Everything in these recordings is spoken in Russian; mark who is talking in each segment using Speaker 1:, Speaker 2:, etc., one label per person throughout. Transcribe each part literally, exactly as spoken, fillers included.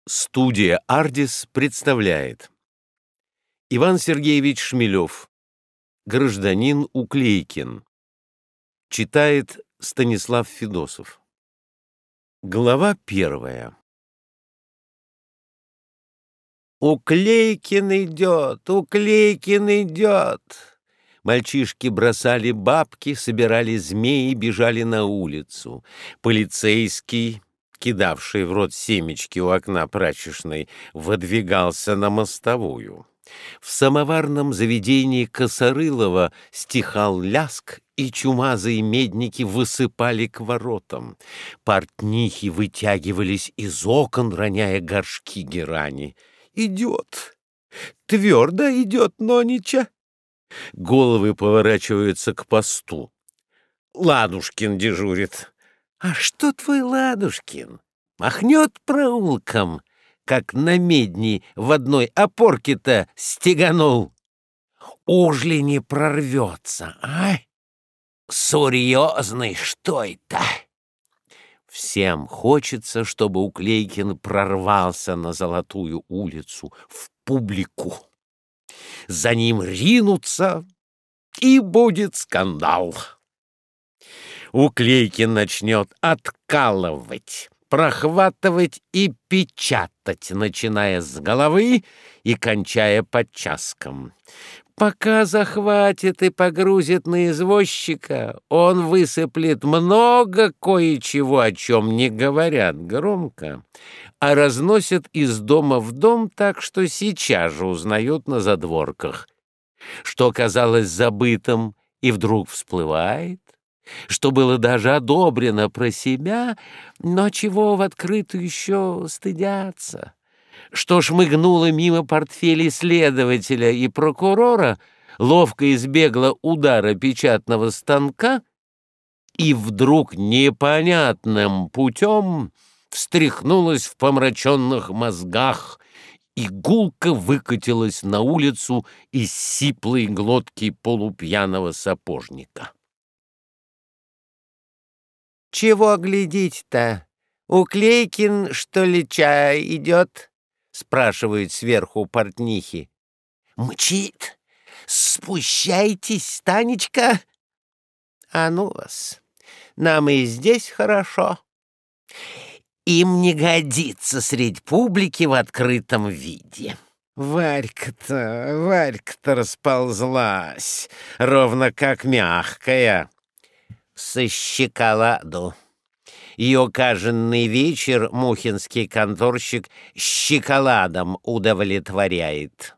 Speaker 1: Студия «Ардис» представляет Иван Сергеевич Шмелев, гражданин Уклейкин. Читает Станислав Федосов. Глава первая. «Уклейкин идет! Уклейкин идет!» Мальчишки бросали бабки, собирали змеи, бежали на улицу. Полицейский, кидавший в рот семечки у окна прачечной, выдвигался на мостовую. В самоварном заведении Косорылова стихал ляск, и чумазые медники высыпали к воротам. Портнихи вытягивались из окон, роняя горшки герани. «Идет! Твердо идет Нонича!» Головы поворачиваются к посту. Ладушкин дежурит. «А что твой Ладушкин? Махнет проулком, как на медни в одной опорке-то стеганул. Уж ли не прорвется, а? Серьезный что это?» Всем хочется, чтобы Уклейкин прорвался на Золотую улицу, в публику. За ним ринутся, и будет скандал. Уклейкин начнет откалывать, прохватывать и печатать, начиная с головы и кончая подчаском. Пока захватит и погрузит на извозчика, он высыплет много кое-чего, о чем не говорят громко, а разносят из дома в дом так, что сейчас же узнают на задворках. Что казалось забытым и вдруг всплывает, что было даже одобрено про себя, но чего в открытую еще стыдятся, что шмыгнуло мимо портфелей следователя и прокурора, ловко избегла удара печатного станка и вдруг непонятным путем встряхнулась в помраченных мозгах и гулко выкатилась на улицу из сиплой глотки полупьяного сапожника. «Чего глядеть-то? Уклейкин, что ли, чай идет?» — спрашивают сверху портнихи. «Мчит! Спущайтесь, Танечка!» «А ну вас! Нам и здесь хорошо. Им не годится средь публики в открытом виде». Варька-то, Варька-то расползлась, ровно как мягкая. Со щеколаду. Ее каждый вечер мухинский конторщик щеколадом удовлетворяет.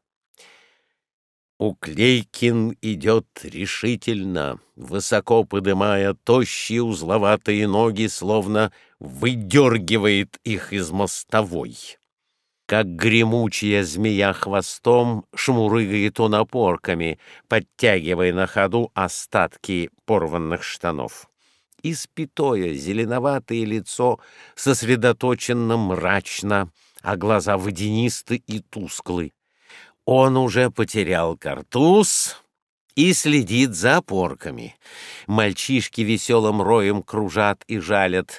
Speaker 1: Уклейкин идет решительно, высоко подымая тощие узловатые ноги, словно выдергивает их из мостовой. Как гремучая змея хвостом шмурыгает он опорками, подтягивая на ходу остатки порванных штанов. Испятое зеленоватое лицо сосредоточенно мрачно, а глаза водянисты и тусклы. Он уже потерял картуз и следит за опорками. Мальчишки веселым роем кружат и жалят.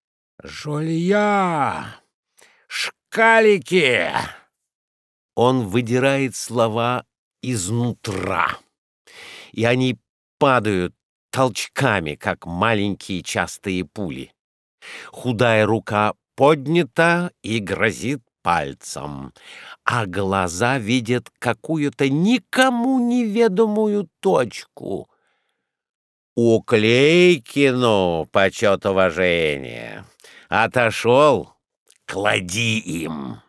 Speaker 1: «Жолья! Шкалики!» Он выдирает слова изнутра, и они падают толчками, как маленькие частые пули. Худая рука поднята и грозит пальцем, а глаза видят какую-то никому неведомую точку. Уклейкину почет уважения. Отошел, клади им.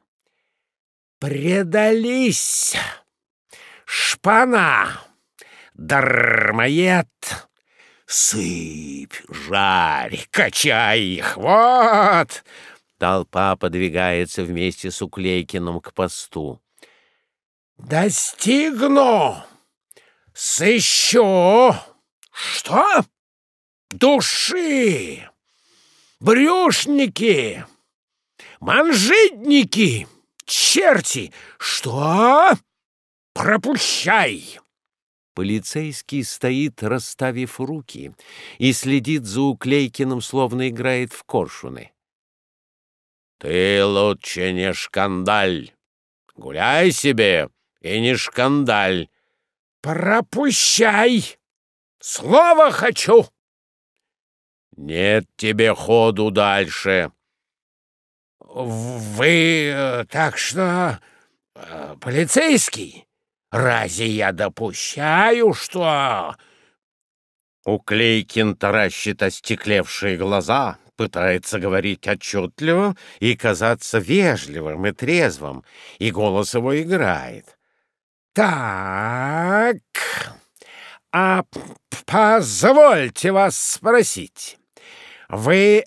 Speaker 1: Предались! Шпана! Дармоед! Сыпь, жарь, качай их, вот!» Толпа подвигается вместе с Уклейкиным к посту. «Достигну! Сыщу! Что? Души! Брюшники! Манжетники! Черти! Что? Пропущай!» Полицейский стоит, расставив руки, и следит за Уклейкиным, словно играет в коршуны. Ты лучше не шкандаль. Гуляй себе и не шкандаль. Пропущай! Слово хочу! Нет тебе ходу дальше. Вы так что полицейский? Разве я допущаю, что... Уклейкин таращит остеклевшие глаза, пытается говорить отчетливо и казаться вежливым и трезвым, и голос его играет. Так, а позвольте вас спросить, вы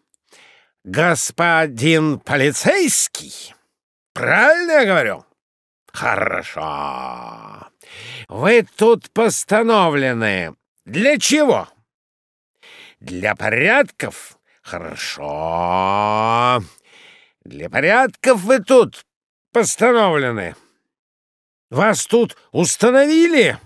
Speaker 1: господин полицейский? Правильно я говорю? Хорошо. Вы тут постановлены. Для чего? Для порядков? Хорошо. Для порядков вы тут постановлены. Вас тут установили?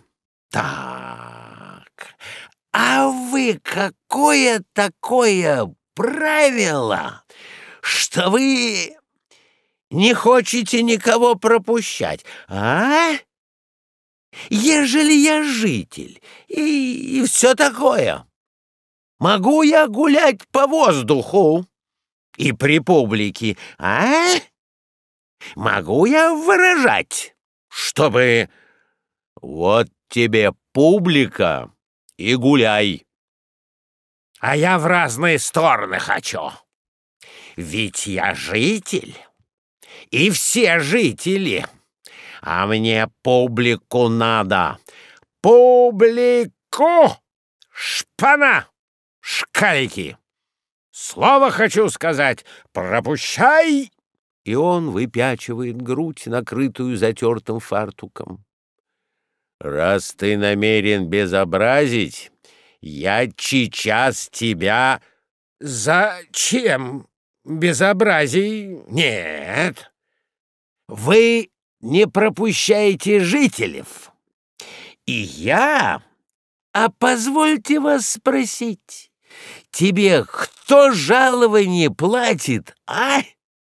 Speaker 1: Так. А вы какое такое правило, что вы не хотите никого пропущать, а? Ежели я житель и, и все такое, могу я гулять по воздуху и при публике, а? Могу я выражать, чтобы... Вот тебе публика и гуляй. А я в разные стороны хочу. Ведь я житель, и все жители. А мне публику надо. Публику! Шпана! Шкалики! Слово хочу сказать. Пропущай! И он выпячивает грудь, накрытую затертым фартуком. Раз ты намерен безобразить, я сейчас тебя... Зачем безобразий? Нет. Вы не пропущаете жителей. И я... А позвольте вас спросить, тебе кто жалование платит, а?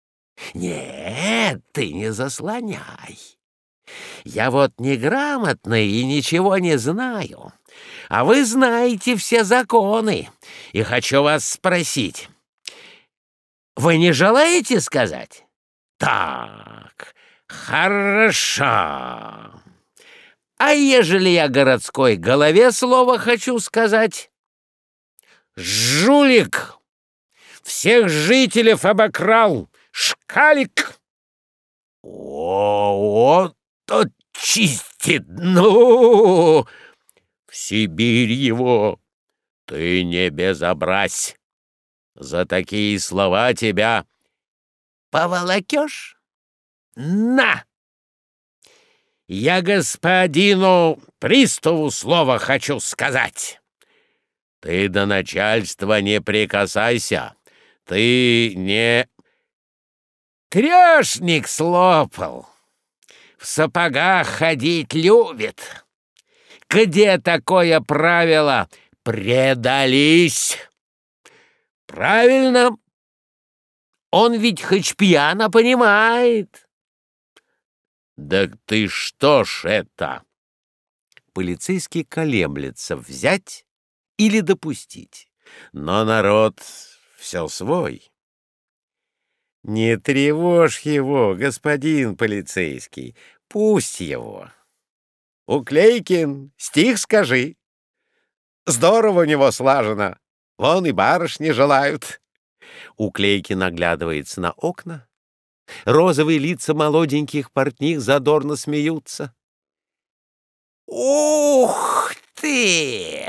Speaker 1: Нет, ты не заслоняй. Я вот неграмотный и ничего не знаю, а вы знаете все законы, и хочу вас спросить. Вы не желаете сказать? Так, хорошо. А ежели я городской голове слово хочу сказать? Жулик! Всех жителей обокрал! Шкалик! О, вот тот чистит! Ну! В Сибирь его! Ты не безобразь! За такие слова тебя поволокешь? На! Я господину приставу слово хочу сказать. Ты до начальства не прикасайся. Ты не... Трешник слопал. В сапогах ходить любит. Где такое правило? Предались. Правильно. Он ведь хоть пьяно понимает. Да ты что ж это? Полицейский колеблется, взять или допустить. Но народ все свой. Не тревожь его, господин полицейский, пусть его. Уклейкин, стих скажи. Здорово у него слажено, вон и барышни желают. Уклейкин оглядывается на окна. Розовые лица молоденьких портних задорно смеются. Ух ты!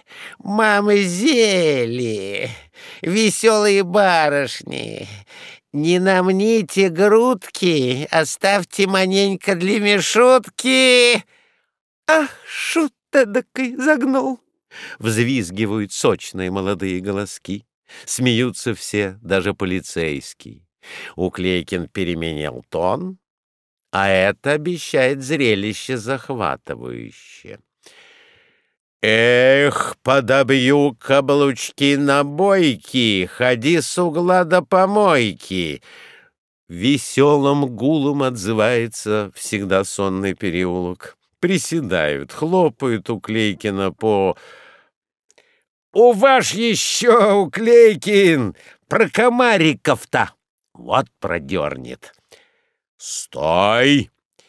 Speaker 1: Мамзели, веселые барышни! Не намните грудки, оставьте маненько для мешутки. Ах, шут эдакой загнул! Взвизгивают сочные молодые голоски. Смеются все, даже полицейский. Уклейкин переменил тон, а это обещает зрелище захватывающее. Эх, подобью каблучки на бойки, ходи с угла до помойки. Веселым гулом отзывается всегда сонный переулок. Приседают, хлопают Уклейкина по... У ваш еще, Уклейкин, про комариков-то. Вот продернет. Стой!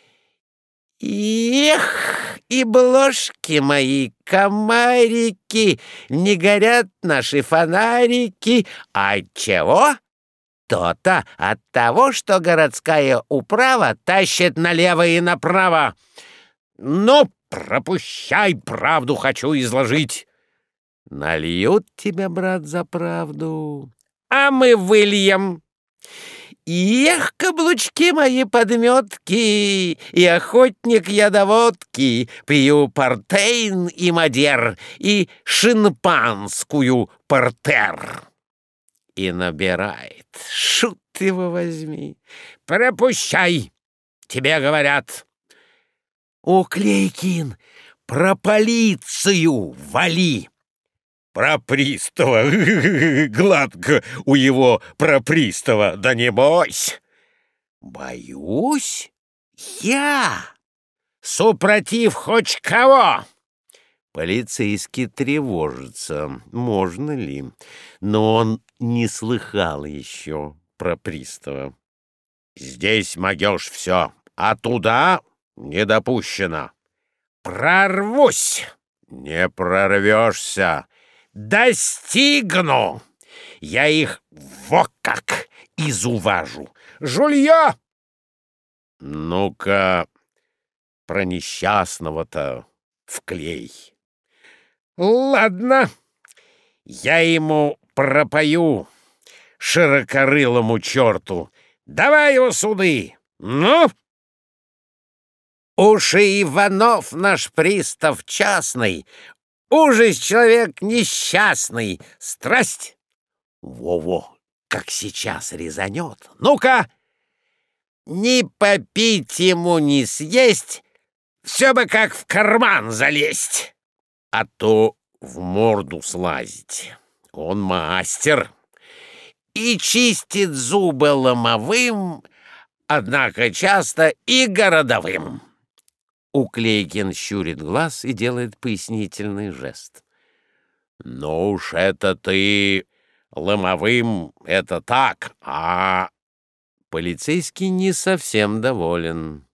Speaker 1: Эх, и бложки мои, комарики, не горят наши фонарики. А чего? То-то от того, что городская управа тащит налево и направо. Ну, пропущай, правду хочу изложить. Нальют тебя, брат, за правду, а мы выльем. Эх, каблучки мои подметки, и охотник я до водки, пью портейн и мадер, и шимпанскую портер. И набирает, шут его возьми, пропущай, тебе говорят. Уклейкин, про полицию вали. Про пристава, гладко у его про пристава, да не бойся. Боюсь? Я? Супротив хоть кого? Полицейский тревожится, можно ли, но он не слыхал еще про пристава. Здесь могешь все, а туда не допущено. Прорвусь, не прорвешься. Достигну! Я их во как изуважу! Жулья! Ну-ка, про несчастного-то вклей. Ладно, я ему пропою, широкорылому черту. Давай его суды! Ну? Уж и Иванов наш пристав частный, ужас человек несчастный, страсть. Во-во, как сейчас резанет. Ну-ка, ни попить ему, ни съесть, все бы как в карман залезть, а то в морду слазить. Он мастер и чистит зубы ломовым, однако часто и городовым. Уклейкин щурит глаз и делает пояснительный жест. «Ну уж это ты ломовым, это так, а...» Полицейский не совсем доволен.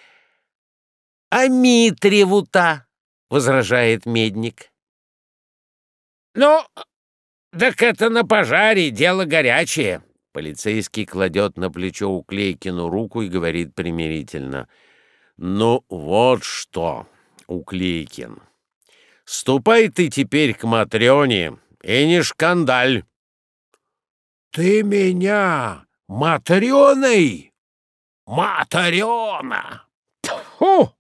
Speaker 1: «А Митреву-то?» — возражает Медник. «Ну, так это на пожаре, дело горячее». Полицейский кладет на плечо Уклейкину руку и говорит примирительно. «Ну вот что, Уклейкин, ступай ты теперь к Матрёне и не шкандаль». «Ты меня Матрёной? Матрёна! Тьфу!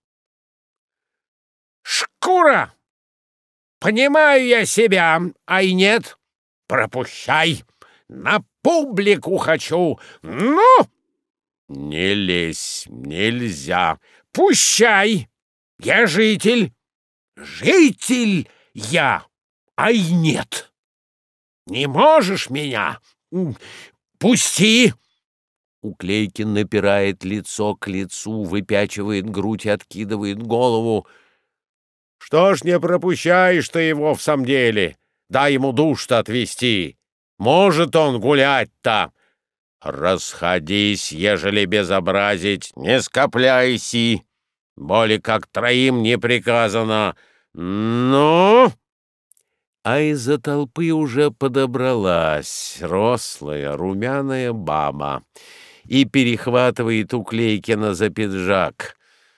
Speaker 1: Шкура! Понимаю я себя, а и нет. Пропущай, на публику хочу. Ну!» «Не лезь, нельзя. Пущай! Я житель. Житель я, а и нет. Не можешь меня? Пусти!» Уклейкин напирает лицо к лицу, выпячивает грудь и откидывает голову. «Что ж не пропущаешь ты его в самом деле? Дай ему душ-то отвести. Может он гулять-то. Расходись, ежели безобразить, не скопляйся. Более как троим не приказано. Ну?» А из-за толпы уже подобралась рослая, румяная баба и перехватывает Уклейкина за пиджак.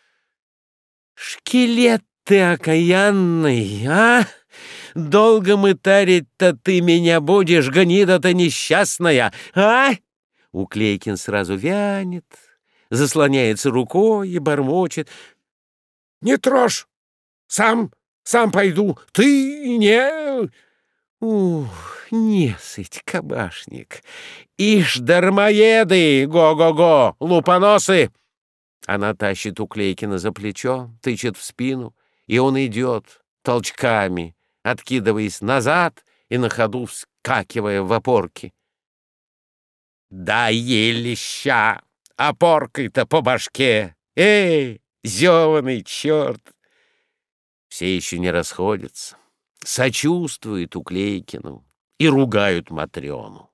Speaker 1: «Шкелет ты окаянный, а? Долго мытарить-то ты меня будешь, гнида-то несчастная, а?» Уклейкин сразу вянет, заслоняется рукой и бормочет. «Не трожь! Сам, сам пойду! Ты не...» «Ух, несыть, кабашник! Ишь, дармоеды! Го-го-го! Лупоносы!» Она тащит Уклейкина за плечо, тычет в спину, и он идет, толчками, откидываясь назад и на ходу вскакивая в опорки. Да ели ща опоркой-то по башке! Эй, зеваный черт! Все еще не расходятся, сочувствуют Уклейкину и ругают Матрёну.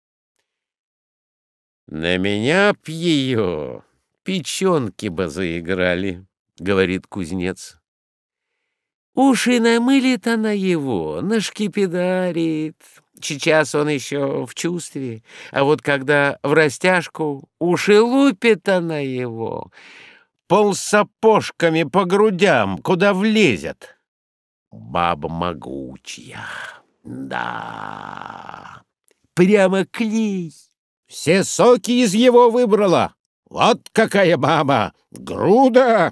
Speaker 1: «На меня б ее печенки бы заиграли», — говорит кузнец. Уж и намылит она его, нашкипидарит. Сейчас он еще в чувстве, а вот когда в растяжку, уж и лупит она его, полсапожками по грудям, куда влезет. Баба могучая, да, прямо клей. Все соки из его выбрала. Вот какая баба! Груда!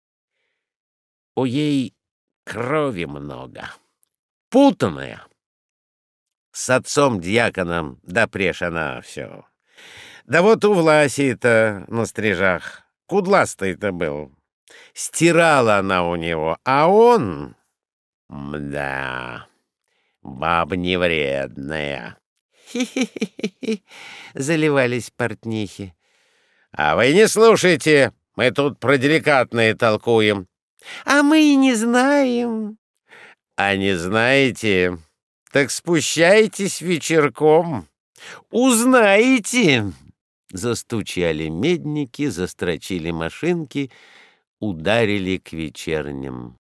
Speaker 1: У ей крови много, путанная. С отцом-дьяконом допреж она все. Да вот у Власии-то на стрижах кудластый-то был. Стирала она у него, а он... Мда, баба невредная. Хи-хи-хи-хи, заливались портнихи. А вы не слушайте, мы тут про деликатные толкуем. А мы и не знаем. А не знаете, так спущайтесь вечерком, узнаете. Застучали медники, застрочили машинки, ударили к вечерним.